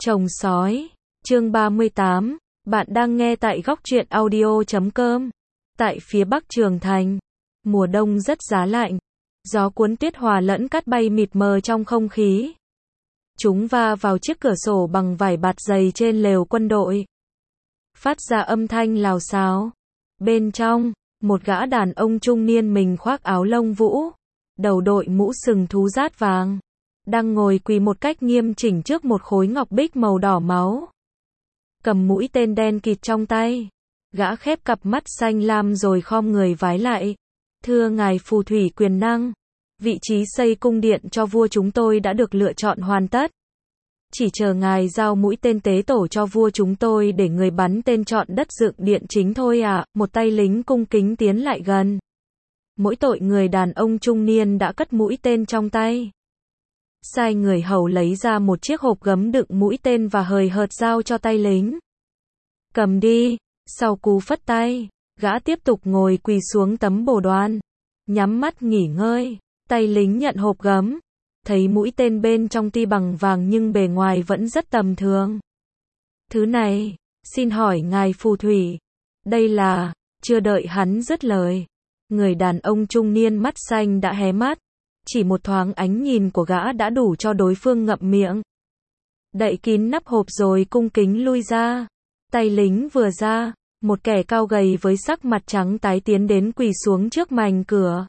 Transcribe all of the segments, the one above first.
Chồng sói, chương 38, bạn đang nghe tại góc truyện audio.com. Tại phía bắc Trường Thành, mùa đông rất giá lạnh, gió cuốn tuyết hòa lẫn cát bay mịt mờ trong không khí. Chúng va vào chiếc cửa sổ bằng vải bạt dày trên lều quân đội, phát ra âm thanh lào xào. Bên trong, một gã đàn ông trung niên mình khoác áo lông vũ, đầu đội mũ sừng thú rát vàng, đang ngồi quỳ một cách nghiêm chỉnh trước một khối ngọc bích màu đỏ máu. Cầm mũi tên đen kịt trong tay, gã khép cặp mắt xanh lam rồi khom người vái lại. Thưa ngài phù thủy quyền năng, vị trí xây cung điện cho vua chúng tôi đã được lựa chọn hoàn tất. Chỉ chờ ngài giao mũi tên tế tổ cho vua chúng tôi để người bắn tên chọn đất dựng điện chính thôi ạ. Một tay lính cung kính tiến lại gần. Mỗi tội người đàn ông trung niên đã cất mũi tên trong tay. Sai người hầu lấy ra một chiếc hộp gấm đựng mũi tên và hời hợt giao cho tay lính. Cầm đi. Sau cú phất tay, gã tiếp tục ngồi quỳ xuống tấm bồ đoàn, nhắm mắt nghỉ ngơi. Tay lính nhận hộp gấm, thấy mũi tên bên trong tuy bằng vàng nhưng bề ngoài vẫn rất tầm thường. Thứ này, xin hỏi ngài phù thủy, đây là... Chưa đợi hắn dứt lời, người đàn ông trung niên mắt xanh đã hé mắt. Chỉ một thoáng ánh nhìn của gã đã đủ cho đối phương ngậm miệng. Đậy kín nắp hộp rồi cung kính lui ra. Tay lính vừa ra, một kẻ cao gầy với sắc mặt trắng tái tiến đến quỳ xuống trước mành cửa.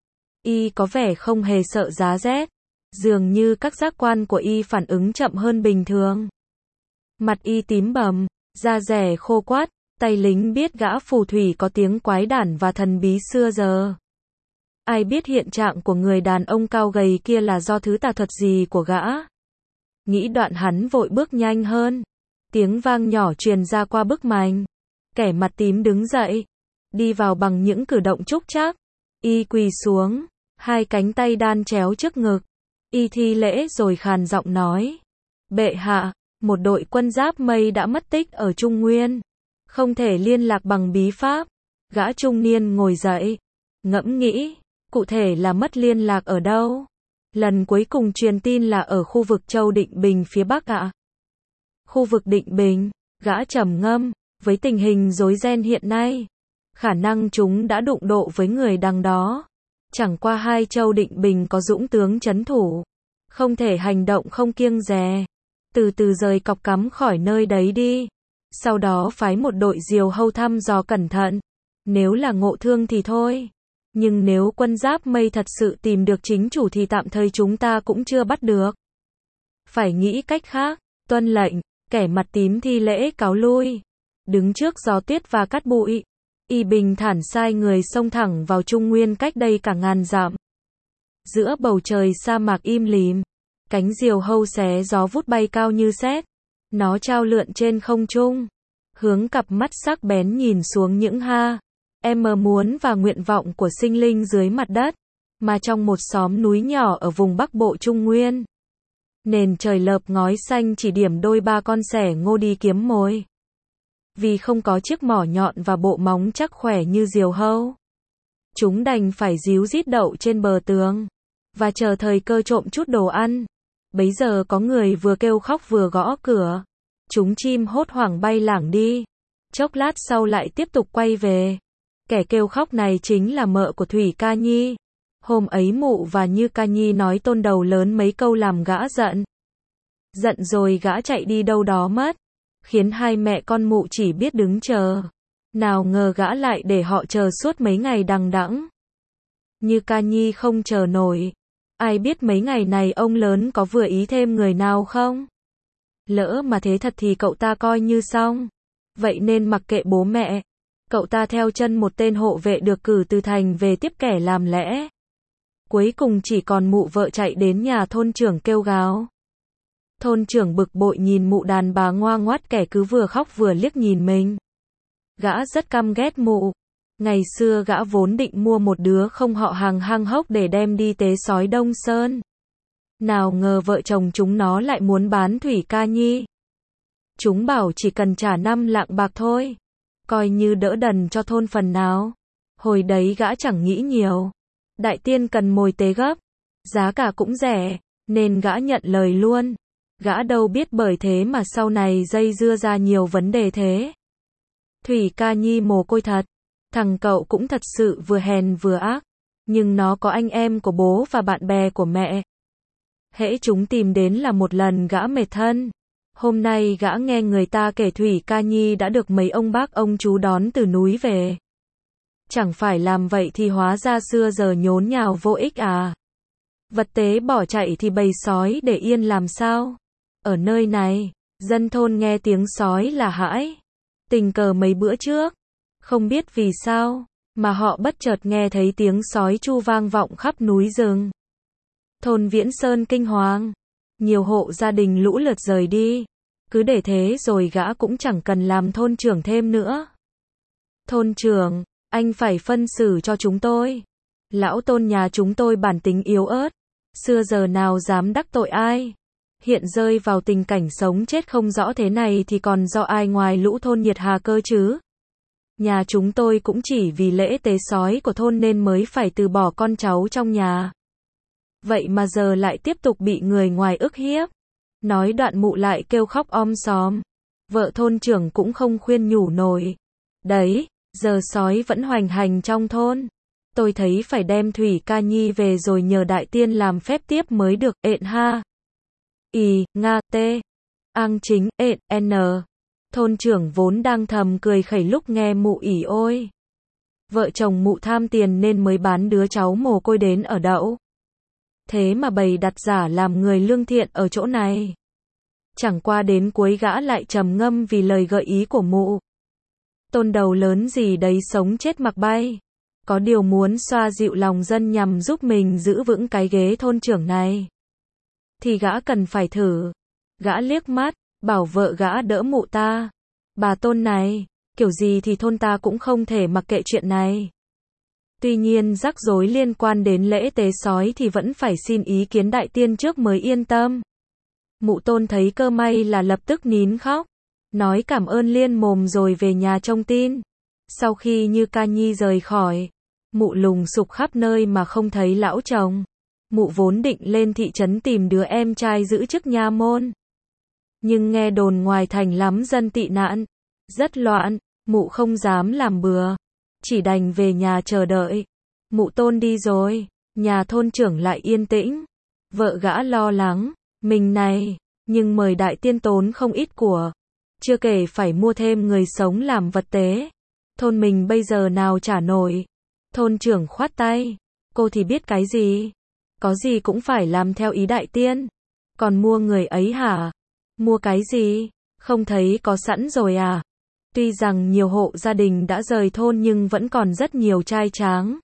Y có vẻ không hề sợ giá rét, dường như các giác quan của y phản ứng chậm hơn bình thường. Mặt y tím bầm, da dẻ khô quắt, tay lính biết gã phù thủy có tiếng quái đản và thần bí xưa giờ. Ai biết hiện trạng của người đàn ông cao gầy kia là do thứ tà thuật gì của gã. Nghĩ đoạn hắn vội bước nhanh hơn. Tiếng vang nhỏ truyền ra qua bức mành. Kẻ mặt tím đứng dậy, đi vào bằng những cử động trúc trác. Y quỳ xuống, hai cánh tay đan chéo trước ngực. Y thi lễ rồi khàn giọng nói: Bệ hạ, một đội quân giáp mây đã mất tích ở Trung Nguyên, không thể liên lạc bằng bí pháp. Gã trung niên ngồi dậy, ngẫm nghĩ, cụ thể là mất liên lạc ở đâu? Lần cuối cùng truyền tin là ở khu vực Châu Định Bình phía Bắc ạ. Khu vực Định Bình, gã trầm ngâm, với tình hình rối ren hiện nay, khả năng chúng đã đụng độ với người đằng đó. Chẳng qua hai Châu Định Bình có dũng tướng trấn thủ, không thể hành động không kiêng dè. Từ từ rời cọc cắm khỏi nơi đấy đi. Sau đó phái một đội diều hâu thăm dò cẩn thận. Nếu là Ngộ Thương thì thôi. Nhưng nếu quân giáp mây thật sự tìm được chính chủ thì tạm thời chúng ta cũng chưa bắt được. Phải nghĩ cách khác. Tuân lệnh. Kẻ mặt tím thi lễ cáo lui. Đứng trước gió tuyết và cát bụi, y bình thản sai người xông thẳng vào Trung Nguyên cách đây cả ngàn dặm. Giữa bầu trời sa mạc im lìm, cánh diều hâu xé gió vút bay cao như sét. Nó trao lượn trên không trung, hướng cặp mắt sắc bén nhìn xuống những muốn và nguyện vọng của sinh linh dưới mặt đất, mà trong một xóm núi nhỏ ở vùng Bắc Bộ Trung Nguyên. Nền trời lợp ngói xanh chỉ điểm đôi ba con sẻ ngô đi kiếm mồi. Vì không có chiếc mỏ nhọn và bộ móng chắc khỏe như diều hâu, chúng đành phải díu dít đậu trên bờ tường và chờ thời cơ trộm chút đồ ăn. Bấy giờ có người vừa kêu khóc vừa gõ cửa. Chúng chim hốt hoảng bay lảng đi. Chốc lát sau lại tiếp tục quay về. Kẻ kêu khóc này chính là mợ của Thủy Ca Nhi. Hôm ấy Mụ và Như Ca Nhi nói tôn đầu lớn mấy câu làm gã giận. Giận rồi gã chạy đi đâu đó mất, khiến hai mẹ con Mụ chỉ biết đứng chờ. Nào ngờ gã lại để họ chờ suốt mấy ngày đằng đẵng. Như Ca Nhi không chờ nổi. Ai biết mấy ngày này ông lớn có vừa ý thêm người nào không? Lỡ mà thế thật thì cậu ta coi như xong. Vậy nên mặc kệ bố mẹ, cậu ta theo chân một tên hộ vệ được cử từ thành về tiếp kẻ làm lẽ. Cuối cùng chỉ còn Mụ vợ chạy đến nhà thôn trưởng kêu gào. Thôn trưởng bực bội nhìn Mụ đàn bà ngoa ngoắt kẻ cứ vừa khóc vừa liếc nhìn mình. Gã rất căm ghét Mụ. Ngày xưa gã vốn định mua một đứa không họ hàng hang hốc để đem đi tế sói Đông Sơn. Nào ngờ vợ chồng chúng nó lại muốn bán Thủy Ca Nhi. Chúng bảo chỉ cần trả 5 lạng bạc thôi, coi như đỡ đần cho thôn phần nào. Hồi đấy gã chẳng nghĩ nhiều. Đại tiên cần mồi tế gấp, giá cả cũng rẻ, nên gã nhận lời luôn. Gã đâu biết bởi thế mà sau này dây dưa ra nhiều vấn đề thế. Thủy Ca Nhi mồ côi thật. Thằng cậu cũng thật sự vừa hèn vừa ác. Nhưng nó có anh em của bố và bạn bè của mẹ. Hễ chúng tìm đến là một lần gã mệt thân. Hôm nay gã nghe người ta kể Thủy Ca Nhi đã được mấy ông bác ông chú đón từ núi về. Chẳng phải làm vậy thì hóa ra xưa giờ nhốn nhào vô ích à. Vật tế bỏ chạy thì bầy sói để yên làm sao. Ở nơi này, dân thôn nghe tiếng sói là hãi. Tình cờ mấy bữa trước, không biết vì sao, mà họ bất chợt nghe thấy tiếng sói tru vang vọng khắp núi rừng. Thôn Viễn Sơn kinh hoàng, nhiều hộ gia đình lũ lượt rời đi. Cứ để thế rồi gã cũng chẳng cần làm thôn trưởng thêm nữa. Thôn trưởng, anh phải phân xử cho chúng tôi. Lão Tôn nhà chúng tôi bản tính yếu ớt, xưa giờ nào dám đắc tội ai. Hiện rơi vào tình cảnh sống chết không rõ thế này thì còn do ai ngoài lũ thôn Nhiệt Hà cơ chứ. Nhà chúng tôi cũng chỉ vì lễ tế sói của thôn nên mới phải từ bỏ con cháu trong nhà. Vậy mà giờ lại tiếp tục bị người ngoài ức hiếp. Nói đoạn mụ lại kêu khóc om sòm. Vợ thôn trưởng cũng không khuyên nhủ nổi. Đấy, giờ sói vẫn hoành hành trong thôn. Tôi thấy phải đem Thủy Ca Nhi về rồi nhờ đại tiên làm phép tiếp mới được, ện ha. Nga, T. Ang chính, ện, N. Thôn trưởng vốn đang thầm cười khẩy lúc nghe mụ ỉ ôi. Vợ chồng mụ tham tiền nên mới bán đứa cháu mồ côi đến ở đậu. Thế mà bày đặt giả làm người lương thiện ở chỗ này. Chẳng qua đến cuối gã lại trầm ngâm vì lời gợi ý của mụ. Tôn đầu lớn gì đấy sống chết mặc bay. Có điều muốn xoa dịu lòng dân nhằm giúp mình giữ vững cái ghế thôn trưởng này. Thì gã cần phải thử. Gã liếc mắt, bảo vợ gã đỡ mụ ta. Bà Tôn này, kiểu gì thì thôn ta cũng không thể mặc kệ chuyện này. Tuy nhiên rắc rối liên quan đến lễ tế sói thì vẫn phải xin ý kiến đại tiên trước mới yên tâm. Mụ Tôn thấy cơ may là lập tức nín khóc. Nói cảm ơn liên mồm rồi về nhà trông tin. Sau khi Như Ca Nhi rời khỏi, mụ lùng sục khắp nơi mà không thấy lão chồng. Mụ vốn định lên thị trấn tìm đứa em trai giữ chức nha môn. Nhưng nghe đồn ngoài thành lắm dân tị nạn, rất loạn, mụ không dám làm bừa. Chỉ đành về nhà chờ đợi. Mụ Tôn đi rồi, nhà thôn trưởng lại yên tĩnh. Vợ gã lo lắng, mình này, nhưng mời đại tiên tốn không ít của. Chưa kể phải mua thêm người sống làm vật tế. Thôn mình bây giờ nào trả nổi. Thôn trưởng khoát tay, cô thì biết cái gì. Có gì cũng phải làm theo ý đại tiên. Còn mua người ấy hả? Mua cái gì? Không thấy có sẵn rồi à? Tuy rằng nhiều hộ gia đình đã rời thôn nhưng vẫn còn rất nhiều trai tráng.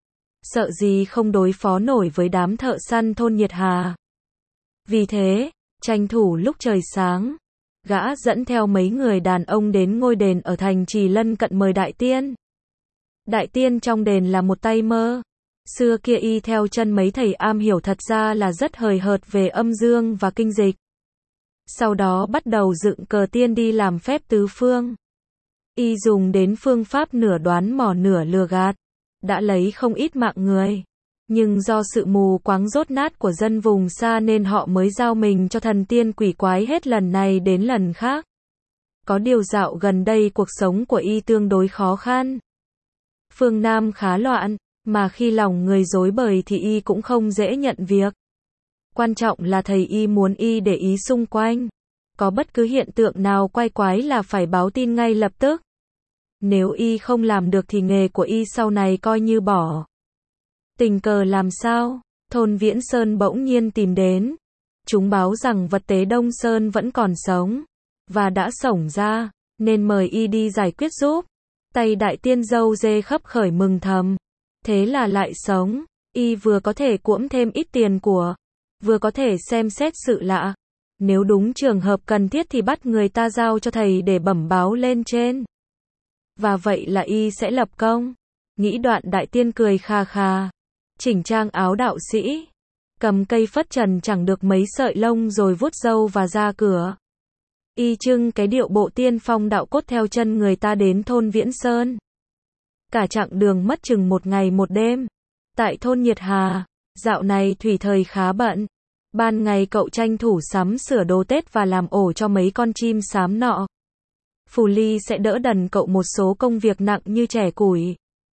Sợ gì không đối phó nổi với đám thợ săn thôn Nhiệt Hà. Vì thế, tranh thủ lúc trời sáng, gã dẫn theo mấy người đàn ông đến ngôi đền ở thành trì lân cận mời đại tiên. Đại tiên trong đền là một tay mơ. Xưa kia y theo chân mấy thầy am hiểu thật ra là rất hời hợt về âm dương và kinh dịch. Sau đó bắt đầu dựng cờ tiên đi làm phép tứ phương. Y dùng đến phương pháp nửa đoán mò nửa lừa gạt. Đã lấy không ít mạng người. Nhưng do sự mù quáng dốt nát của dân vùng xa nên họ mới giao mình cho thần tiên quỷ quái hết lần này đến lần khác. Có điều dạo gần đây cuộc sống của y tương đối khó khăn. Phương Nam khá loạn, mà khi lòng người rối bời thì y cũng không dễ nhận việc. Quan trọng là thầy y muốn y để ý xung quanh. Có bất cứ hiện tượng nào quái quái là phải báo tin ngay lập tức. Nếu y không làm được thì nghề của y sau này coi như bỏ. Tình cờ làm sao, thôn Viễn Sơn bỗng nhiên tìm đến. Chúng báo rằng vật tế Đông Sơn vẫn còn sống, và đã xổng ra, nên mời y đi giải quyết giúp. Tay đại tiên dâu dê khấp khởi mừng thầm. Thế là lại sống, y vừa có thể cuỗm thêm ít tiền của, vừa có thể xem xét sự lạ. Nếu đúng trường hợp cần thiết thì bắt người ta giao cho thầy để bẩm báo lên trên. Và vậy là y sẽ lập công. Nghĩ đoạn đại tiên cười kha kha. Chỉnh trang áo đạo sĩ. Cầm cây phất trần chẳng được mấy sợi lông rồi vuốt râu và ra cửa. Y trưng cái điệu bộ tiên phong đạo cốt theo chân người ta đến thôn Viễn Sơn. Cả chặng đường mất chừng 1 ngày 1 đêm. Tại thôn Nhiệt Hà, dạo này thủy thời khá bận. Ban ngày cậu tranh thủ sắm sửa đồ Tết và làm ổ cho mấy con chim sám nọ. Phù Ly sẽ đỡ đần cậu một số công việc nặng như chẻ củi,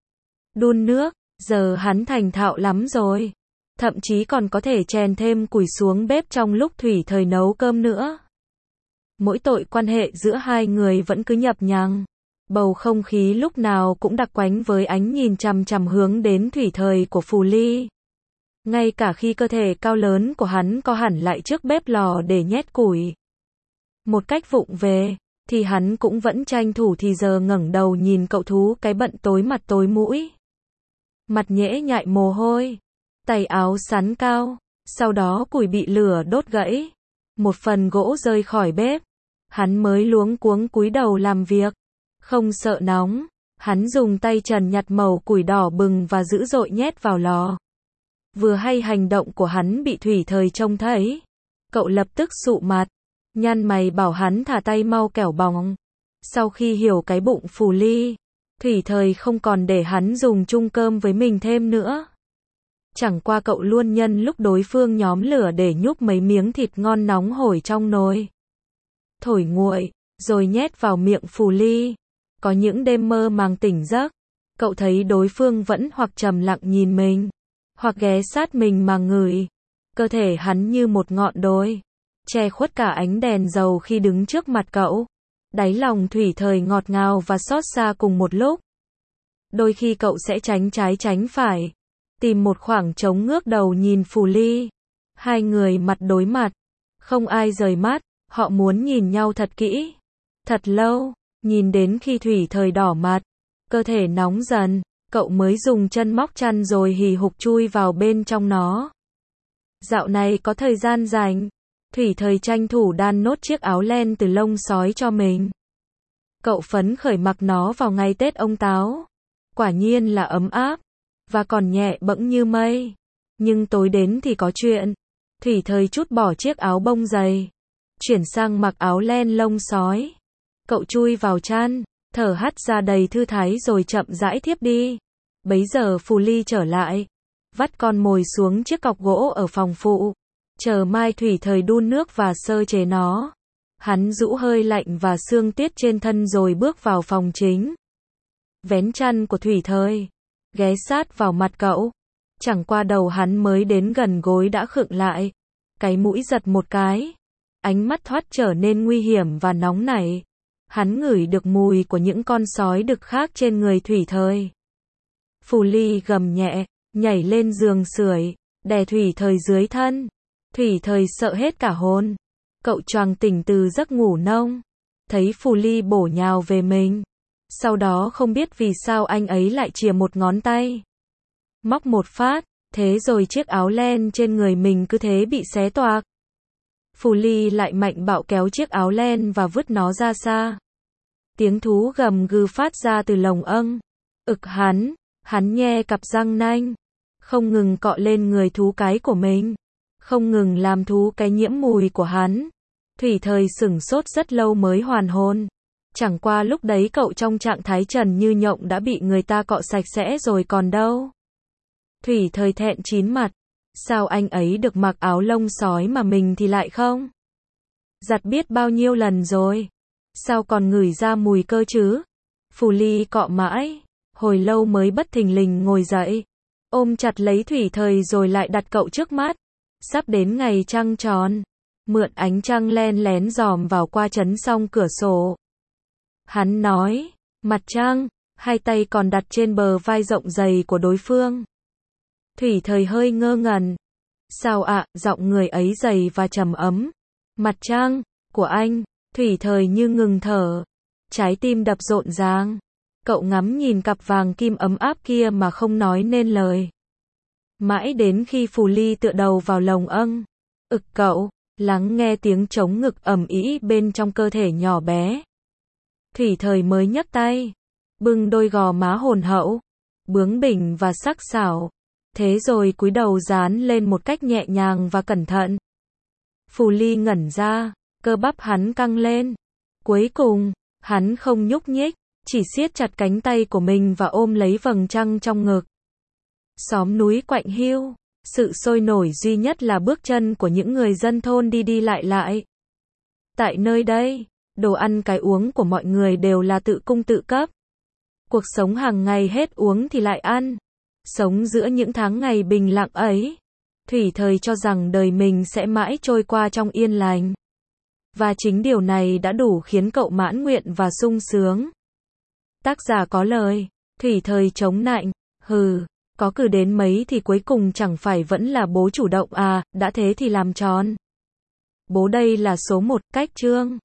đun nước, giờ hắn thành thạo lắm rồi. Thậm chí còn có thể chèn thêm củi xuống bếp trong lúc Thủy Thời nấu cơm nữa. Mỗi tội quan hệ giữa hai người vẫn cứ nhập nhằng. Bầu không khí lúc nào cũng đặc quánh với ánh nhìn chằm chằm hướng đến Thủy Thời của Phù Ly. Ngay cả khi cơ thể cao lớn của hắn co hẳn lại trước bếp lò để nhét củi một cách vụng về, thì hắn cũng vẫn tranh thủ thì giờ ngẩng đầu nhìn cậu thú cái bận tối mặt tối mũi. Mặt nhễ nhại mồ hôi, tay áo sắn cao, sau đó củi bị lửa đốt gãy, một phần gỗ rơi khỏi bếp, hắn mới luống cuống cúi đầu làm việc. Không sợ nóng, hắn dùng tay trần nhặt mẩu củi đỏ bừng và dữ dội nhét vào lò. Vừa hay hành động của hắn bị Thủy Thời trông thấy, cậu lập tức sụ mặt, nhăn mày bảo hắn thả tay mau kẻo bỏng. Sau khi hiểu cái bụng Phù Ly, Thủy Thời không còn để hắn dùng chung cơm với mình thêm nữa. Chẳng qua cậu luôn nhân lúc đối phương nhóm lửa để nhúc mấy miếng thịt ngon nóng hổi trong nồi, thổi nguội, rồi nhét vào miệng Phù Ly. Có những đêm mơ màng tỉnh giấc, cậu thấy đối phương vẫn hoặc trầm lặng nhìn mình, hoặc ghé sát mình mà ngửi. Cơ thể hắn như một ngọn đồi, che khuất cả ánh đèn dầu khi đứng trước mặt cậu. Đáy lòng Thủy Thời ngọt ngào và xót xa cùng một lúc. Đôi khi cậu sẽ tránh trái tránh phải, tìm một khoảng trống ngước đầu nhìn Phù Ly. Hai người mặt đối mặt, không ai rời mắt, họ muốn nhìn nhau thật kỹ, thật lâu, nhìn đến khi Thủy Thời đỏ mặt, cơ thể nóng dần, cậu mới dùng chân móc chăn rồi hì hục chui vào bên trong nó. Dạo này có thời gian rảnh, Thủy Thời tranh thủ đan nốt chiếc áo len từ lông sói cho mình. Cậu phấn khởi mặc nó vào ngày Tết ông Táo. Quả nhiên là ấm áp, và còn nhẹ bẫng như mây. Nhưng tối đến thì có chuyện. Thủy Thời trút bỏ chiếc áo bông dày, chuyển sang mặc áo len lông sói. Cậu chui vào chăn, thở hắt ra đầy thư thái rồi chậm rãi thiếp đi. Bấy giờ Phù Ly trở lại, vắt con mồi xuống chiếc cọc gỗ ở phòng phụ, chờ mai Thủy Thời đun nước và sơ chế nó. Hắn rũ hơi lạnh và sương tiết trên thân rồi bước vào phòng chính. Vén chăn của Thủy Thời, ghé sát vào mặt cậu. Chẳng qua đầu hắn mới đến gần gối đã khựng lại. Cái mũi giật một cái. Ánh mắt thoát trở nên nguy hiểm và nóng nảy. Hắn ngửi được mùi của những con sói đực khác trên người Thủy Thời. Phù Ly gầm nhẹ, nhảy lên giường sưởi, đè Thủy Thời dưới thân. Thủy Thời sợ hết cả hồn. Cậu choàng tỉnh từ giấc ngủ nông, thấy Phù Ly bổ nhào về mình. Sau đó không biết vì sao anh ấy lại chìa một ngón tay, móc một phát, thế rồi chiếc áo len trên người mình cứ thế bị xé toạc. Phù Ly lại mạnh bạo kéo chiếc áo len và vứt nó ra xa. Tiếng thú gầm gừ phát ra từ lồng âng. Hắn nhe cặp răng nanh, không ngừng cọ lên người thú cái của mình, không ngừng làm thú cái nhiễm mùi của hắn. Thủy Thời sửng sốt rất lâu mới hoàn hồn. Chẳng qua lúc đấy cậu trong trạng thái trần như nhộng đã bị người ta cọ sạch sẽ rồi còn đâu. Thủy Thời thẹn chín mặt. Sao anh ấy được mặc áo lông sói mà mình thì lại không? Giặt biết bao nhiêu lần rồi. Sao còn ngửi ra mùi cơ chứ? Phù Ly cọ mãi, hồi lâu mới bất thình lình ngồi dậy, ôm chặt lấy Thủy Thời rồi lại đặt cậu trước mắt. Sắp đến ngày trăng tròn, mượn ánh trăng len lén dòm vào qua chấn song cửa sổ. Hắn nói, mặt trăng, hai tay còn đặt trên bờ vai rộng dày của đối phương. Thủy Thời hơi ngơ ngẩn. Sao ạ, giọng người ấy dày và trầm ấm. Mặt trăng, của anh. Thủy Thời như ngừng thở. Trái tim đập rộn ràng. Cậu ngắm nhìn cặp vàng kim ấm áp kia mà không nói nên lời. Mãi đến khi Phù Ly tựa đầu vào lồng âng. Cậu, lắng nghe tiếng trống ngực ầm ĩ bên trong cơ thể nhỏ bé. Thủy Thời mới nhấc tay, bưng đôi gò má hồn hậu, bướng bỉnh và sắc sảo. Thế rồi cúi đầu dán lên một cách nhẹ nhàng và cẩn thận. Phù Ly ngẩn ra, cơ bắp hắn căng lên. Cuối cùng, hắn không nhúc nhích, chỉ siết chặt cánh tay của mình và ôm lấy vầng trăng trong ngực. Xóm núi quạnh hiu, Sự sôi nổi duy nhất là bước chân của những người dân thôn đi đi lại lại. Tại nơi đây, đồ ăn cái uống của mọi người đều là tự cung tự cấp. Cuộc sống hàng ngày hết uống thì lại ăn. Sống giữa những tháng ngày bình lặng ấy, Thủy Thời cho rằng đời mình sẽ mãi trôi qua trong yên lành. Và chính điều này đã đủ khiến cậu mãn nguyện và sung sướng. Tác giả có lời, Thủy Thời chống nạnh, có cử đến mấy thì cuối cùng chẳng phải vẫn là bố chủ động à, đã thế thì làm tròn. Bố đây là số 1, cách chương.